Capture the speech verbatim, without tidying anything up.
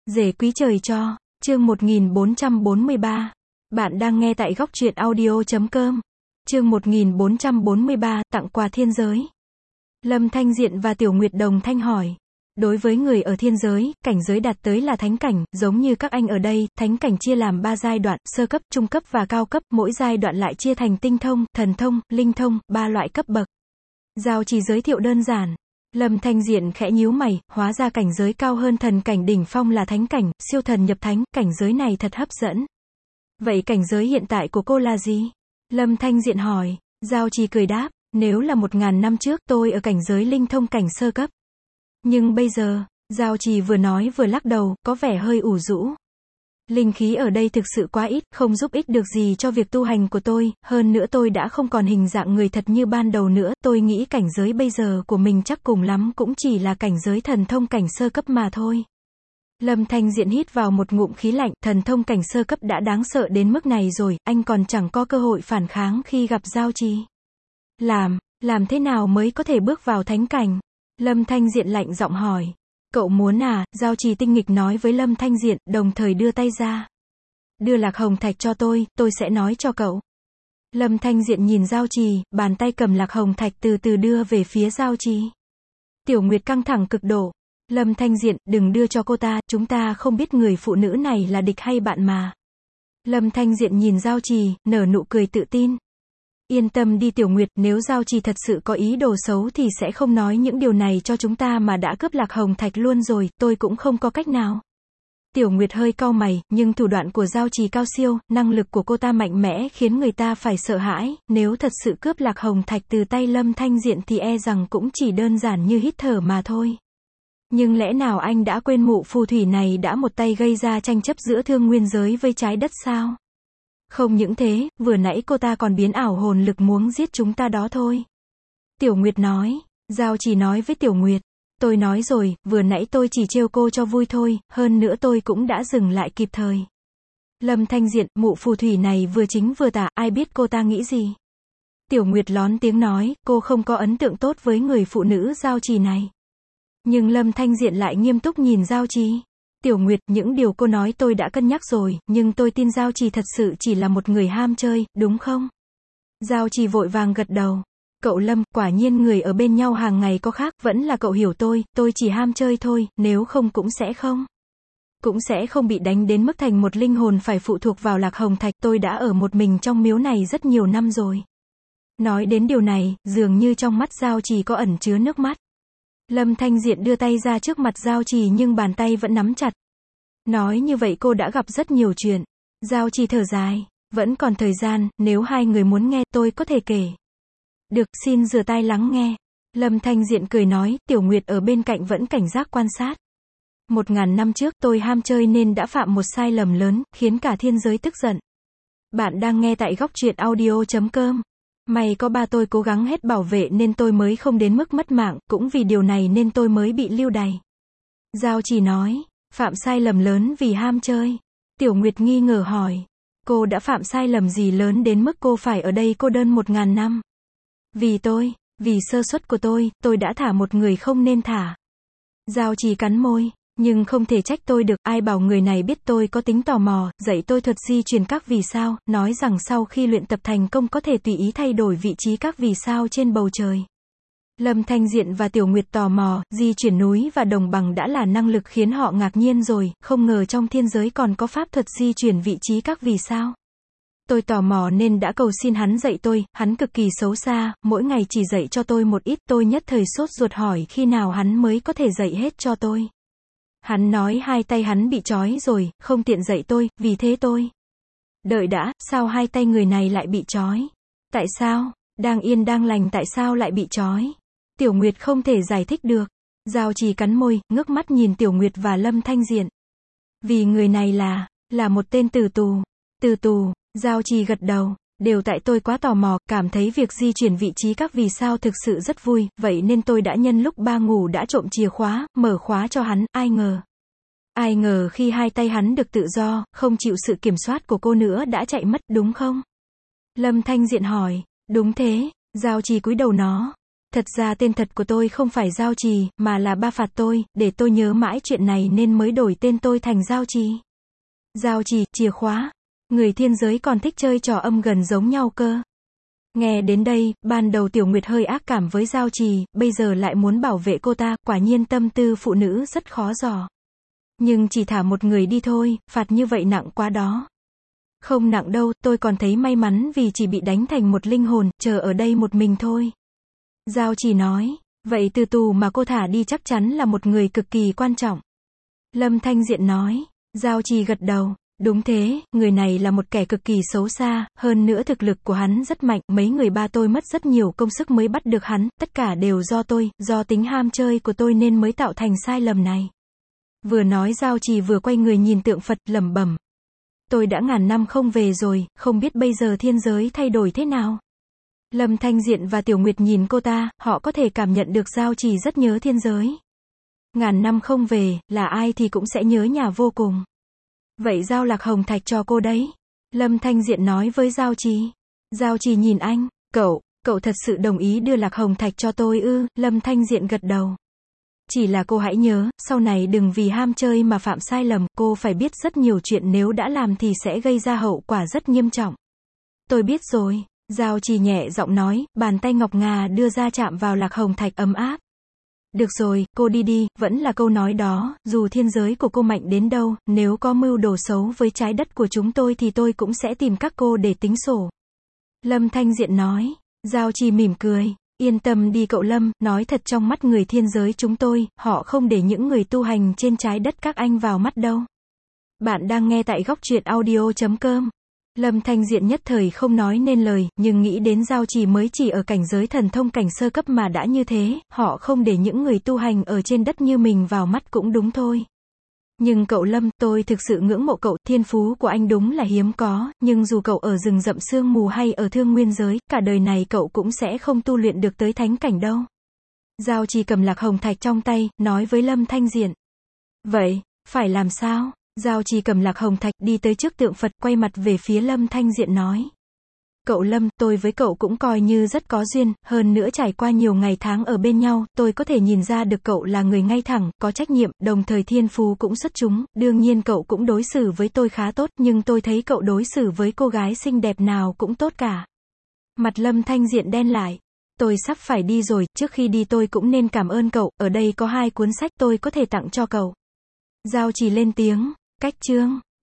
Rể quý trời cho, chương một nghìn bốn trăm bốn mươi ba. Bạn đang nghe tại góc truyện audio chấm com. Chương một nghìn bốn trăm bốn mươi ba, tặng quà thiên giới. Lâm Thanh Diện và Tiểu Nguyệt đồng thanh hỏi. Đối với người ở thiên giới, cảnh giới đạt tới là thánh cảnh, giống như các anh ở đây, thánh cảnh chia làm ba giai đoạn, sơ cấp, trung cấp và cao cấp, mỗi giai đoạn lại chia thành tinh thông, thần thông, linh thông, ba loại cấp bậc. Giao Trì giới thiệu đơn giản. Lâm Thanh Diện khẽ nhíu mày, hóa ra cảnh giới cao hơn thần cảnh đỉnh phong là thánh cảnh, siêu thần nhập thánh, cảnh giới này thật hấp dẫn. Vậy cảnh giới hiện tại của cô là gì? Lâm Thanh Diện hỏi. Giao Trì cười đáp, nếu là một ngàn năm trước tôi ở cảnh giới linh thông cảnh sơ cấp. Nhưng bây giờ, Giao Trì vừa nói vừa lắc đầu, có vẻ hơi ủ rũ. Linh khí ở đây thực sự quá ít, không giúp ích được gì cho việc tu hành của tôi, hơn nữa tôi đã không còn hình dạng người thật như ban đầu nữa, tôi nghĩ cảnh giới bây giờ của mình chắc cùng lắm cũng chỉ là cảnh giới thần thông cảnh sơ cấp mà thôi. Lâm Thanh Diện hít vào một ngụm khí lạnh, thần thông cảnh sơ cấp đã đáng sợ đến mức này rồi, anh còn chẳng có cơ hội phản kháng khi gặp Giao Trì. Làm, làm thế nào mới có thể bước vào thánh cảnh? Lâm Thanh Diện lạnh giọng hỏi. Cậu muốn à? Giao Trì tinh nghịch nói với Lâm Thanh Diện, đồng thời đưa tay ra. Đưa lạc hồng thạch cho tôi, tôi sẽ nói cho cậu. Lâm Thanh Diện nhìn Giao Trì, bàn tay cầm lạc hồng thạch từ từ đưa về phía Giao Trì. Tiểu Nguyệt căng thẳng cực độ. Lâm Thanh Diện, đừng đưa cho cô ta, chúng ta không biết người phụ nữ này là địch hay bạn mà. Lâm Thanh Diện nhìn Giao Trì, nở nụ cười tự tin. Yên tâm đi Tiểu Nguyệt, nếu Giao Trì thật sự có ý đồ xấu thì sẽ không nói những điều này cho chúng ta mà đã cướp lạc hồng thạch luôn rồi, tôi cũng không có cách nào. Tiểu Nguyệt hơi cau mày, nhưng thủ đoạn của Giao Trì cao siêu, năng lực của cô ta mạnh mẽ khiến người ta phải sợ hãi, nếu thật sự cướp lạc hồng thạch từ tay Lâm Thanh Diện thì e rằng cũng chỉ đơn giản như hít thở mà thôi. Nhưng lẽ nào anh đã quên mụ phù thủy này đã một tay gây ra tranh chấp giữa thương nguyên giới với trái đất sao? Không những thế, vừa nãy cô ta còn biến ảo hồn lực muốn giết chúng ta đó thôi. Tiểu Nguyệt nói. Giao Trì nói với Tiểu Nguyệt. Tôi nói rồi, vừa nãy tôi chỉ trêu cô cho vui thôi, hơn nữa tôi cũng đã dừng lại kịp thời. Lâm Thanh Diện, mụ phù thủy này vừa chính vừa tà, ai biết cô ta nghĩ gì? Tiểu Nguyệt lón tiếng nói, cô không có ấn tượng tốt với người phụ nữ Giao Trì này. Nhưng Lâm Thanh Diện lại nghiêm túc nhìn Giao Trì. Tiểu Nguyệt, những điều cô nói tôi đã cân nhắc rồi, nhưng tôi tin Giao Trì thật sự chỉ là một người ham chơi, đúng không? Giao Trì vội vàng gật đầu. Cậu Lâm, quả nhiên người ở bên nhau hàng ngày có khác, vẫn là cậu hiểu tôi, tôi chỉ ham chơi thôi, nếu không cũng sẽ không. Cũng sẽ không bị đánh đến mức thành một linh hồn phải phụ thuộc vào lạc hồng thạch, tôi đã ở một mình trong miếu này rất nhiều năm rồi. Nói đến điều này, dường như trong mắt Giao Trì có ẩn chứa nước mắt. Lâm Thanh Diện đưa tay ra trước mặt Giao Trì nhưng bàn tay vẫn nắm chặt. Nói như vậy cô đã gặp rất nhiều chuyện. Giao Trì thở dài. Vẫn còn thời gian, nếu hai người muốn nghe, tôi có thể kể. Được, xin rửa tai lắng nghe. Lâm Thanh Diện cười nói, Tiểu Nguyệt ở bên cạnh vẫn cảnh giác quan sát. Một ngàn năm trước tôi ham chơi nên đã phạm một sai lầm lớn, khiến cả thiên giới tức giận. Bạn đang nghe tại góc truyện audio chấm com. May có ba tôi cố gắng hết bảo vệ nên tôi mới không đến mức mất mạng, cũng vì điều này nên tôi mới bị lưu đày. Giao Trì nói, phạm sai lầm lớn vì ham chơi. Tiểu Nguyệt nghi ngờ hỏi, cô đã phạm sai lầm gì lớn đến mức cô phải ở đây cô đơn một ngàn năm? Vì tôi, vì sơ suất của tôi, tôi đã thả một người không nên thả. Giao Trì cắn môi, nhưng không thể trách tôi được, ai bảo người này biết tôi có tính tò mò, dạy tôi thuật di chuyển các vì sao, nói rằng sau khi luyện tập thành công có thể tùy ý thay đổi vị trí các vì sao trên bầu trời. Lâm Thanh Diện và Tiểu Nguyệt tò mò, di chuyển núi và đồng bằng đã là năng lực khiến họ ngạc nhiên rồi, không ngờ trong thiên giới còn có pháp thuật di chuyển vị trí các vì sao. Tôi tò mò nên đã cầu xin hắn dạy tôi, hắn cực kỳ xấu xa, mỗi ngày chỉ dạy cho tôi một ít, tôi nhất thời sốt ruột hỏi khi nào hắn mới có thể dạy hết cho tôi. Hắn nói hai tay hắn bị trói rồi, không tiện dạy tôi, vì thế tôi. Đợi đã, sao hai tay người này lại bị trói? Tại sao? Đang yên đang lành tại sao lại bị trói? Tiểu Nguyệt không thể giải thích được. Giao Trì cắn môi, ngước mắt nhìn Tiểu Nguyệt và Lâm Thanh Diện. Vì người này là, là một tên tử tù. Tử tù, Giao Trì gật đầu. Đều tại tôi quá tò mò, cảm thấy việc di chuyển vị trí các vì sao thực sự rất vui, vậy nên tôi đã nhân lúc ba ngủ đã trộm chìa khóa, mở khóa cho hắn, ai ngờ. Ai ngờ khi hai tay hắn được tự do, không chịu sự kiểm soát của cô nữa đã chạy mất, đúng không? Lâm Thanh Diện hỏi, đúng thế, Giao Trì cúi đầu nó. Thật ra tên thật của tôi không phải Giao Trì, mà là ba phạt tôi, để tôi nhớ mãi chuyện này nên mới đổi tên tôi thành Giao Trì. Giao Trì, chìa khóa. Người thiên giới còn thích chơi trò âm gần giống nhau cơ. Nghe đến đây, ban đầu Tiểu Nguyệt hơi ác cảm với Giao Trì, bây giờ lại muốn bảo vệ cô ta, quả nhiên tâm tư phụ nữ rất khó dò. Nhưng chỉ thả một người đi thôi, phạt như vậy nặng quá đó. Không nặng đâu, tôi còn thấy may mắn vì chỉ bị đánh thành một linh hồn, chờ ở đây một mình thôi. Giao Trì nói, vậy từ tù mà cô thả đi chắc chắn là một người cực kỳ quan trọng. Lâm Thanh Diện nói, Giao Trì gật đầu, đúng thế, người này là một kẻ cực kỳ xấu xa, hơn nữa thực lực của hắn rất mạnh, mấy người ba tôi mất rất nhiều công sức mới bắt được hắn, tất cả đều do tôi, do tính ham chơi của tôi nên mới tạo thành sai lầm này. Vừa nói Giao Trì vừa quay người nhìn tượng Phật, lẩm bẩm. Tôi đã ngàn năm không về rồi, không biết bây giờ thiên giới thay đổi thế nào. Lâm Thanh Diện và Tiểu Nguyệt nhìn cô ta, họ có thể cảm nhận được Giao Trì rất nhớ thiên giới. Ngàn năm không về, là ai thì cũng sẽ nhớ nhà vô cùng. Vậy giao Lạc Hồng Thạch cho cô đấy. Lâm Thanh Diện nói với Giao Trì. Giao Trì nhìn anh, cậu, cậu thật sự đồng ý đưa Lạc Hồng Thạch cho tôi ư? Lâm Thanh Diện gật đầu. Chỉ là cô hãy nhớ, sau này đừng vì ham chơi mà phạm sai lầm, cô phải biết rất nhiều chuyện nếu đã làm thì sẽ gây ra hậu quả rất nghiêm trọng. Tôi biết rồi, Giao Trì nhẹ giọng nói, bàn tay ngọc ngà đưa ra chạm vào Lạc Hồng Thạch ấm áp. Được rồi, cô đi đi, vẫn là câu nói đó, dù thiên giới của cô mạnh đến đâu, nếu có mưu đồ xấu với trái đất của chúng tôi thì tôi cũng sẽ tìm các cô để tính sổ. Lâm Thanh Diện nói, Giao Trì mỉm cười. Yên tâm đi cậu Lâm, nói thật trong mắt người thiên giới chúng tôi, họ không để những người tu hành trên trái đất các anh vào mắt đâu. Bạn đang nghe tại góc truyện audio chấm com. Lâm Thanh Diện nhất thời không nói nên lời, nhưng nghĩ đến Giao Trì mới chỉ ở cảnh giới thần thông cảnh sơ cấp mà đã như thế, họ không để những người tu hành ở trên đất như mình vào mắt cũng đúng thôi. Nhưng cậu Lâm, tôi thực sự ngưỡng mộ cậu, thiên phú của anh đúng là hiếm có, nhưng dù cậu ở rừng rậm sương mù hay ở thương nguyên giới, cả đời này cậu cũng sẽ không tu luyện được tới thánh cảnh đâu. Giao Trì cầm Lạc Hồng Thạch trong tay, nói với Lâm Thanh Diện. Vậy, phải làm sao? Giao Trì cầm Lạc Hồng Thạch đi tới trước tượng Phật, quay mặt về phía Lâm Thanh Diện nói. Cậu Lâm, tôi với cậu cũng coi như rất có duyên, hơn nữa trải qua nhiều ngày tháng ở bên nhau, tôi có thể nhìn ra được cậu là người ngay thẳng, có trách nhiệm, đồng thời thiên phú cũng xuất chúng, đương nhiên cậu cũng đối xử với tôi khá tốt, nhưng tôi thấy cậu đối xử với cô gái xinh đẹp nào cũng tốt cả. Mặt Lâm Thanh Diện đen lại. Tôi sắp phải đi rồi, trước khi đi tôi cũng nên cảm ơn cậu, ở đây có hai cuốn sách tôi có thể tặng cho cậu. Giao Trì lên tiếng, cách chương.